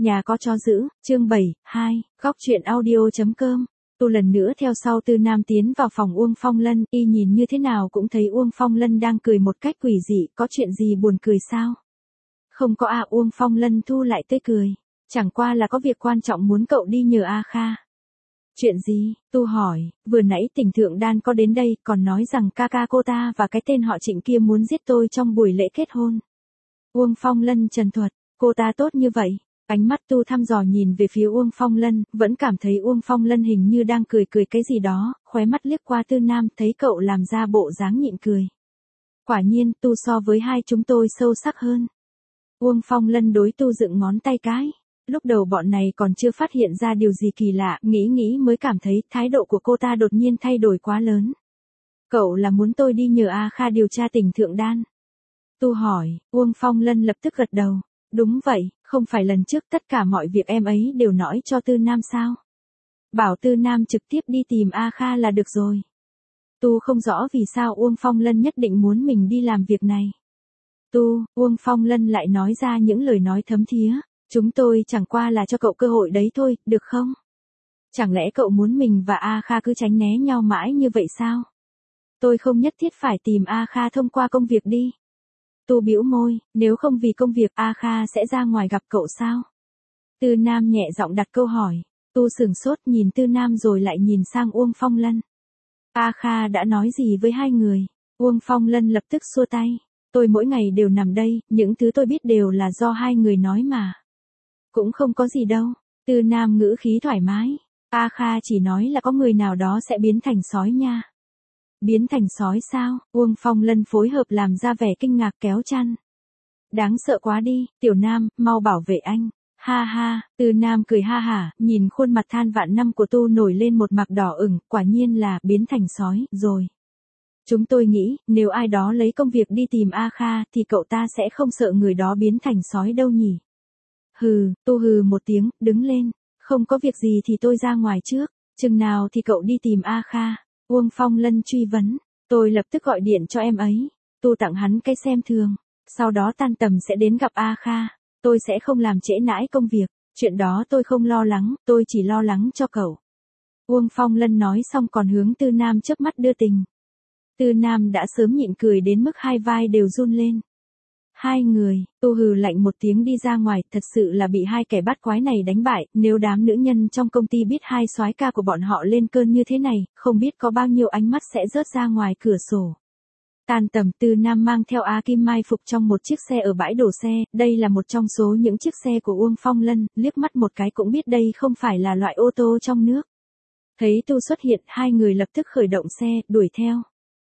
Nhà có chó giữ, chương 7, 2, góc truyện audio.com. Tu lần nữa theo sau Tư Nam tiến vào phòng Uông Phong Lân, y nhìn như thế nào cũng thấy Uông Phong Lân đang cười một cách quỷ dị, có chuyện gì buồn cười sao? Không có à, Uông Phong Lân thu lại tươi cười, chẳng qua là có việc quan trọng muốn cậu đi nhờ A Kha. Chuyện gì? Tu hỏi, vừa nãy Tỉnh Thượng Đan có đến đây, còn nói rằng ca ca cô ta và cái tên họ Trịnh kia muốn giết tôi trong buổi lễ kết hôn. Uông Phong Lân trần thuật, cô ta tốt như vậy. Ánh mắt Tu thăm dò nhìn về phía Uông Phong Lân, vẫn cảm thấy Uông Phong Lân hình như đang cười cái gì đó, khóe mắt liếc qua Tư Nam, thấy cậu làm ra bộ dáng nhịn cười. Quả nhiên, Tu so với hai chúng tôi sâu sắc hơn. Uông Phong Lân đối Tu dựng ngón tay cái. Lúc đầu bọn này còn chưa phát hiện ra điều gì kỳ lạ, nghĩ mới cảm thấy thái độ của cô ta đột nhiên thay đổi quá lớn. Cậu là muốn tôi đi nhờ A Kha điều tra Tỉnh Thượng Đan? Tu hỏi, Uông Phong Lân lập tức gật đầu. Đúng vậy, không phải lần trước tất cả mọi việc em ấy đều nói cho Tư Nam sao? Bảo Tư Nam trực tiếp đi tìm A Kha là được rồi. Tu không rõ vì sao Uông Phong Lân nhất định muốn mình đi làm việc này. Uông Phong Lân lại nói ra những lời nói thấm thía. Chúng tôi chẳng qua là cho cậu cơ hội đấy thôi, được không? Chẳng lẽ cậu muốn mình và A Kha cứ tránh né nhau mãi như vậy sao? Tôi không nhất thiết phải tìm A Kha thông qua công việc đi. Tu bĩu môi, nếu không vì công việc A Kha sẽ ra ngoài gặp cậu sao? Tư Nam nhẹ giọng đặt câu hỏi. Tu sửng sốt nhìn Tư Nam rồi lại nhìn sang Uông Phong Lân. A Kha đã nói gì với hai người? Uông Phong Lân lập tức xua tay. Tôi mỗi ngày đều nằm đây, những thứ tôi biết đều là do hai người nói mà. Cũng không có gì đâu. Tư Nam ngữ khí thoải mái. A Kha chỉ nói là có người nào đó sẽ biến thành sói nha. Biến thành sói sao? Uông Phong Lân phối hợp làm ra vẻ kinh ngạc kéo chăn. Đáng sợ quá đi, Tiểu Nam, mau bảo vệ anh. Ha ha, Tư Nam cười ha hả, nhìn khuôn mặt than vạn năm của Tu nổi lên một mặt đỏ ửng, quả nhiên là biến thành sói, rồi. Chúng tôi nghĩ, nếu ai đó lấy công việc đi tìm A Kha thì cậu ta sẽ không sợ người đó biến thành sói đâu nhỉ. Hừ, Tu hừ một tiếng, đứng lên. Không có việc gì thì tôi ra ngoài trước. Chừng nào thì cậu đi tìm A Kha? Uông Phong Lân truy vấn. Tôi lập tức gọi điện cho em ấy. Tu tặng hắn cái xem thường. Sau đó tan tầm sẽ đến gặp A Kha. Tôi sẽ không làm trễ nải công việc. Chuyện đó tôi không lo lắng, tôi chỉ lo lắng cho cậu. Uông Phong Lân nói xong còn hướng Tư Nam chớp mắt đưa tình. Tư Nam đã sớm nhịn cười đến mức hai vai đều run lên. Hai người, Tu hừ lạnh một tiếng đi ra ngoài, thật sự là bị hai kẻ bắt quái này đánh bại, nếu đám nữ nhân trong công ty biết hai soái ca của bọn họ lên cơn như thế này, không biết có bao nhiêu ánh mắt sẽ rớt ra ngoài cửa sổ. Tan tầm Tư Nam mang theo A Kim mai phục trong một chiếc xe ở bãi đổ xe, đây là một trong số những chiếc xe của Uông Phong Lân, liếc mắt một cái cũng biết đây không phải là loại ô tô trong nước. Thấy Tu xuất hiện, hai người lập tức khởi động xe, đuổi theo.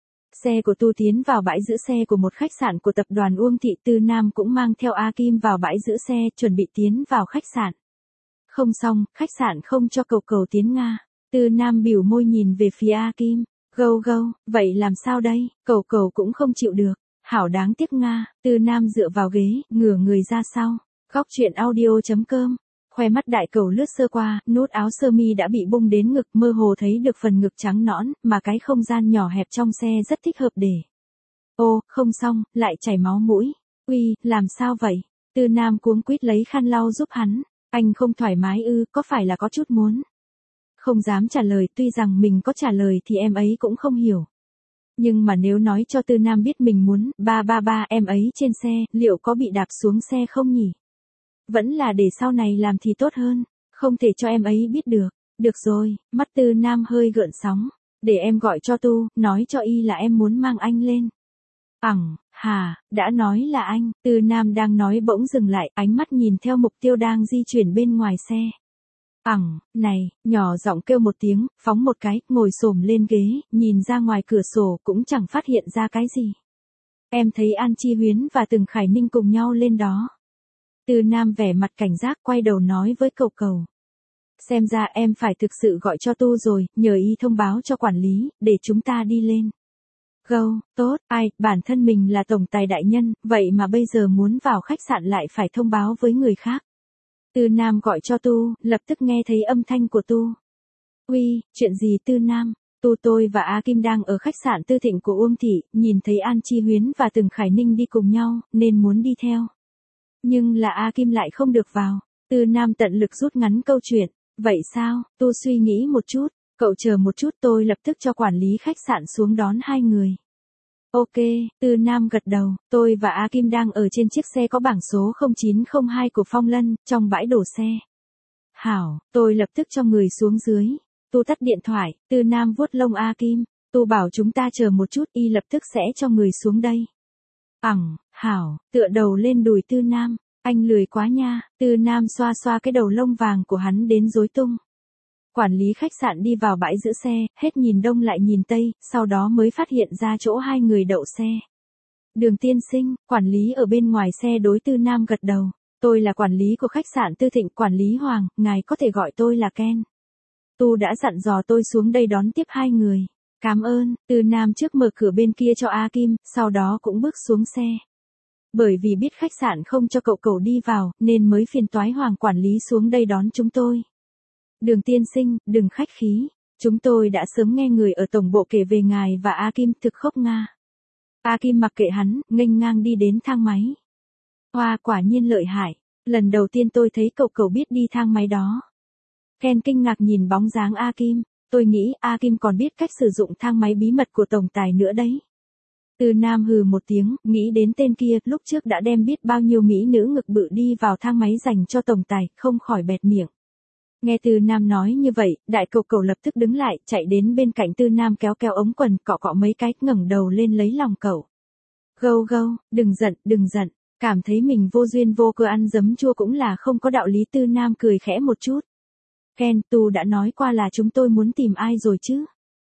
Xe của Tu tiến vào bãi giữ xe của một khách sạn của tập đoàn Uông Thị. Tư Nam cũng mang theo A Kim vào bãi giữ xe, chuẩn bị tiến vào khách sạn. Không xong, khách sạn không cho cậu tiến Nga. Tư Nam bĩu môi nhìn về phía A Kim. Gâu, vậy làm sao đây? Cậu cũng không chịu được. Hảo đáng tiếc Nga. Tư Nam dựa vào ghế, ngửa người ra sau. Góc truyện audio.com. Khoe mắt đại cầu lướt sơ qua, nút áo sơ mi đã bị bung đến ngực, mơ hồ thấy được phần ngực trắng nõn, mà cái không gian nhỏ hẹp trong xe rất thích hợp để. Ô, không xong, lại chảy máu mũi. Uy, làm sao vậy? Tư Nam cuống quýt lấy khăn lau giúp hắn. Anh không thoải mái ư, có phải là có chút muốn? Không dám trả lời, tuy rằng mình có trả lời thì em ấy cũng không hiểu. Nhưng mà nếu nói cho Tư Nam biết mình muốn, em ấy trên xe, liệu có bị đạp xuống xe không nhỉ? Vẫn là để sau này làm thì tốt hơn, không thể cho em ấy biết được. Được rồi, mắt Tư Nam hơi gợn sóng. Để em gọi cho Tu, nói cho y là em muốn mang anh lên. Đã nói là anh. Tư Nam đang nói bỗng dừng lại, ánh mắt nhìn theo mục tiêu đang di chuyển bên ngoài xe. Này, nhỏ giọng kêu một tiếng, phóng một cái, ngồi xổm lên ghế, nhìn ra ngoài cửa sổ cũng chẳng phát hiện ra cái gì. Em thấy An Chi Huyến và Từng Khải Ninh cùng nhau lên đó. Tư Nam vẻ mặt cảnh giác quay đầu nói với cậu. Xem ra em phải thực sự gọi cho Tu rồi, nhờ y thông báo cho quản lý, để chúng ta đi lên. Tốt, bản thân mình là tổng tài đại nhân, vậy mà bây giờ muốn vào khách sạn lại phải thông báo với người khác. Tư Nam gọi cho Tu, lập tức nghe thấy âm thanh của Tu. Uy, chuyện gì Tư Nam? Tôi và A Kim đang ở khách sạn Tư Thịnh của Uông Thị, nhìn thấy An Chi Huyến và Từng Khải Ninh đi cùng nhau, nên muốn đi theo. Nhưng là A Kim lại không được vào. Tư Nam tận lực rút ngắn câu chuyện. Vậy sao, Tu suy nghĩ một chút, cậu chờ một chút tôi lập tức cho quản lý khách sạn xuống đón hai người. Ok, Tư Nam gật đầu, tôi và A Kim đang ở trên chiếc xe có bảng số 0902 của Phong Lân, trong bãi đổ xe. Hảo, tôi lập tức cho người xuống dưới. Tu tắt điện thoại, Tư Nam vuốt lông A Kim, Tu bảo chúng ta chờ một chút, y lập tức sẽ cho người xuống đây. Hảo, tựa đầu lên đùi Tư Nam, anh lười quá nha, Tư Nam xoa xoa cái đầu lông vàng của hắn đến rối tung. Quản lý khách sạn đi vào bãi giữ xe, hết nhìn đông lại nhìn tây, sau đó mới phát hiện ra chỗ hai người đậu xe. Đường tiên sinh, quản lý ở bên ngoài xe đối Tư Nam gật đầu. Tôi là quản lý của khách sạn Tư Thịnh, quản lý Hoàng, ngài có thể gọi tôi là Ken. Tu đã dặn dò tôi xuống đây đón tiếp hai người. Cảm ơn, Tư Nam trước mở cửa bên kia cho A Kim, sau đó cũng bước xuống xe. Bởi vì biết khách sạn không cho cậu đi vào, nên mới phiền toái Hoàng quản lý xuống đây đón chúng tôi. Đường tiên sinh, đừng khách khí. Chúng tôi đã sớm nghe người ở tổng bộ kể về ngài và A Kim, thực khốc nga. A Kim mặc kệ hắn, nghênh ngang đi đến thang máy. Hoa, quả nhiên lợi hại. Lần đầu tiên tôi thấy cậu biết đi thang máy đó. Ken kinh ngạc nhìn bóng dáng A Kim. Tôi nghĩ A Kim còn biết cách sử dụng thang máy bí mật của tổng tài nữa đấy. Tư Nam hừ một tiếng, nghĩ đến tên kia, lúc trước đã đem biết bao nhiêu mỹ nữ ngực bự đi vào thang máy dành cho tổng tài, không khỏi bẹt miệng. Nghe Tư Nam nói như vậy, đại cậu lập tức đứng lại, chạy đến bên cạnh Tư Nam kéo ống quần, cọ mấy cái, ngẩng đầu lên lấy lòng cậu. Gâu, đừng giận, cảm thấy mình vô duyên vô cớ ăn giấm chua cũng là không có đạo lý. Tư Nam cười khẽ một chút. Ken, Tu đã nói qua là chúng tôi muốn tìm ai rồi chứ?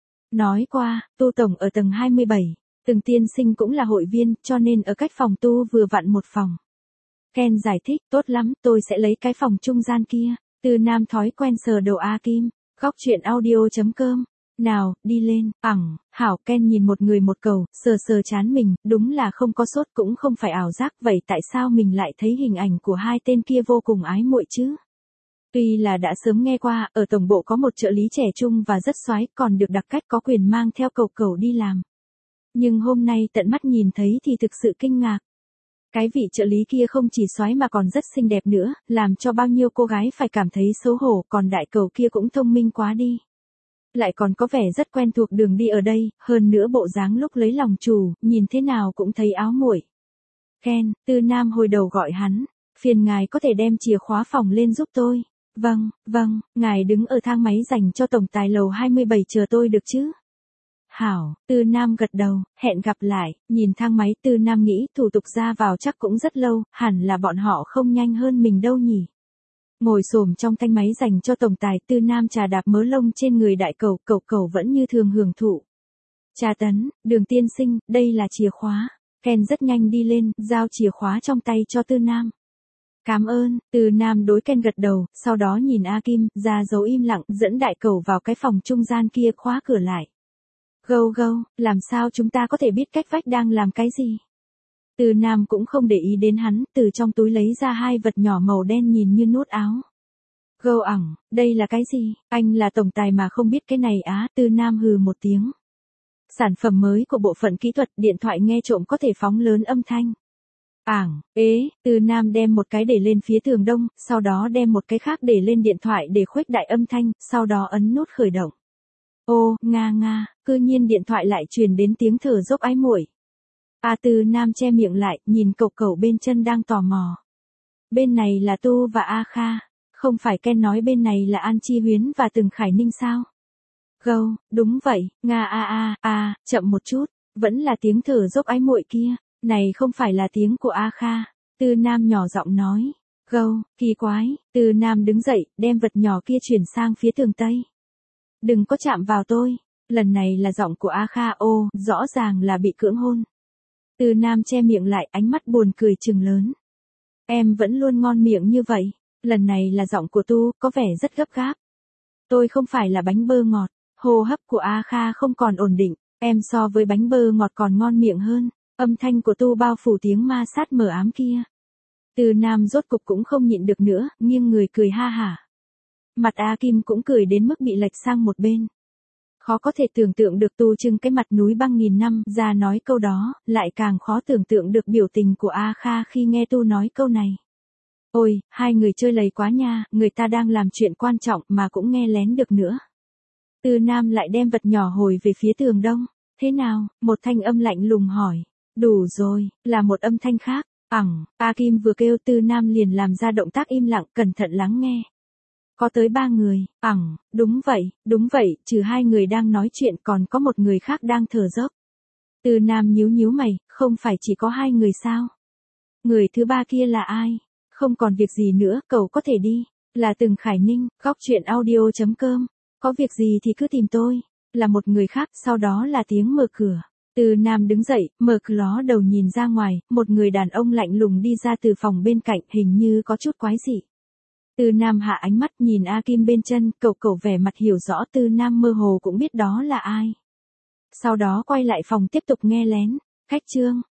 Nói qua, Tu tổng ở tầng 27, từng tiên sinh cũng là hội viên, cho nên ở cách phòng Tu vừa vặn một phòng. Ken giải thích, tốt lắm, tôi sẽ lấy cái phòng trung gian kia. Tư Nam thói quen sờ đầu A Kim, góc chuyện audio.com. Nào, đi lên, hảo. Ken nhìn một người một cầu, sờ chán mình, đúng là không có sốt cũng không phải ảo giác, vậy tại sao mình lại thấy hình ảnh của hai tên kia vô cùng ái muội chứ? Tuy là đã sớm nghe qua, ở tổng bộ có một trợ lý trẻ trung và rất soái, còn được đặc cách có quyền mang theo cậu đi làm. Nhưng hôm nay tận mắt nhìn thấy thì thực sự kinh ngạc. Cái vị trợ lý kia không chỉ soái mà còn rất xinh đẹp nữa, làm cho bao nhiêu cô gái phải cảm thấy xấu hổ, còn đại cậu kia cũng thông minh quá đi. Lại còn có vẻ rất quen thuộc đường đi ở đây, hơn nữa bộ dáng lúc lấy lòng chủ, nhìn thế nào cũng thấy áo muội. Ken, Tư Nam hồi đầu gọi hắn, phiền ngài có thể đem chìa khóa phòng lên giúp tôi. Vâng, ngài đứng ở thang máy dành cho tổng tài lầu 27 chờ tôi được chứ? Hảo, Tư Nam gật đầu, hẹn gặp lại. Nhìn thang máy, Tư Nam nghĩ thủ tục ra vào chắc cũng rất lâu, hẳn là bọn họ không nhanh hơn mình đâu nhỉ. Ngồi xổm trong thang máy dành cho tổng tài, Tư Nam chà đạp mớ lông trên người đại cậu vẫn như thường hưởng thụ. Trà tấn, Đường tiên sinh, đây là chìa khóa. Ken rất nhanh đi lên, giao chìa khóa trong tay cho Tư Nam. Cảm ơn, Tư Nam đối Ken gật đầu, sau đó nhìn A Kim, ra dấu im lặng, dẫn đại cậu vào cái phòng trung gian kia, khóa cửa lại. Gâu, làm sao chúng ta có thể biết cách vách đang làm cái gì? Tư Nam cũng không để ý đến hắn, từ trong túi lấy ra hai vật nhỏ màu đen nhìn như nút áo. Gâu đây là cái gì? Anh là tổng tài mà không biết cái này á? Tư Nam hừ một tiếng. Sản phẩm mới của bộ phận kỹ thuật, điện thoại nghe trộm có thể phóng lớn âm thanh. Tư Nam đem một cái để lên phía tường đông, sau đó đem một cái khác để lên điện thoại để khuếch đại âm thanh, sau đó ấn nút khởi động. Ô, nga, cư nhiên điện thoại lại truyền đến tiếng thở dốc ái muội. Tư Nam che miệng lại, nhìn cậu bên chân đang tò mò. Bên này là Tu và A Kha, không phải Ken nói bên này là An Chi Huyến và Từng Khải Ninh sao? Gâu, đúng vậy, nga chậm một chút, vẫn là tiếng thở dốc ái muội kia, này không phải là tiếng của A Kha. Tư Nam nhỏ giọng nói. Gâu, kỳ quái. Tư Nam đứng dậy, đem vật nhỏ kia chuyển sang phía tường tây. Đừng có chạm vào tôi. Lần này là giọng của A Kha. Ô, rõ ràng là bị cưỡng hôn. Tư Nam che miệng lại, ánh mắt buồn cười trừng lớn. Em vẫn luôn ngon miệng như vậy. Lần này là giọng của Tu, có vẻ rất gấp gáp. Tôi không phải là bánh bơ ngọt. Hô hấp của A Kha không còn ổn định. Em so với bánh bơ ngọt còn ngon miệng hơn. Âm thanh của Tu bao phủ tiếng ma sát mờ ám kia. Tư Nam rốt cục cũng không nhịn được nữa, nghiêng người cười ha hả. Mặt A Kim cũng cười đến mức bị lệch sang một bên. Khó có thể tưởng tượng được Tu trưng cái mặt núi băng nghìn năm ra nói câu đó, lại càng khó tưởng tượng được biểu tình của A Kha khi nghe Tu nói câu này. Ôi, hai người chơi lầy quá nha, người ta đang làm chuyện quan trọng mà cũng nghe lén được nữa. Tư Nam lại đem vật nhỏ hồi về phía tường đông. Thế nào? Một thanh âm lạnh lùng hỏi. Đủ rồi, là một âm thanh khác. A Kim vừa kêu Tư Nam liền làm ra động tác im lặng cẩn thận lắng nghe. Có tới 3 người. Đúng vậy, trừ 2 người đang nói chuyện còn có một người khác đang thở dốc. Tư Nam nhíu mày, không phải chỉ có 2 người sao? Người thứ 3 kia là ai? Không còn việc gì nữa, cậu có thể đi. Là Từng Khải Ninh, góc chuyện audio.com. Có việc gì thì cứ tìm tôi. Là một người khác, sau đó là tiếng mở cửa. Tư Nam đứng dậy, mở cửa ló đầu nhìn ra ngoài, một người đàn ông lạnh lùng đi ra từ phòng bên cạnh, hình như có chút quái dị. Tư Nam hạ ánh mắt nhìn A Kim bên chân, cậu vẻ mặt hiểu rõ Tư Nam mơ hồ cũng biết đó là ai. Sau đó quay lại phòng tiếp tục nghe lén. Khách Trương,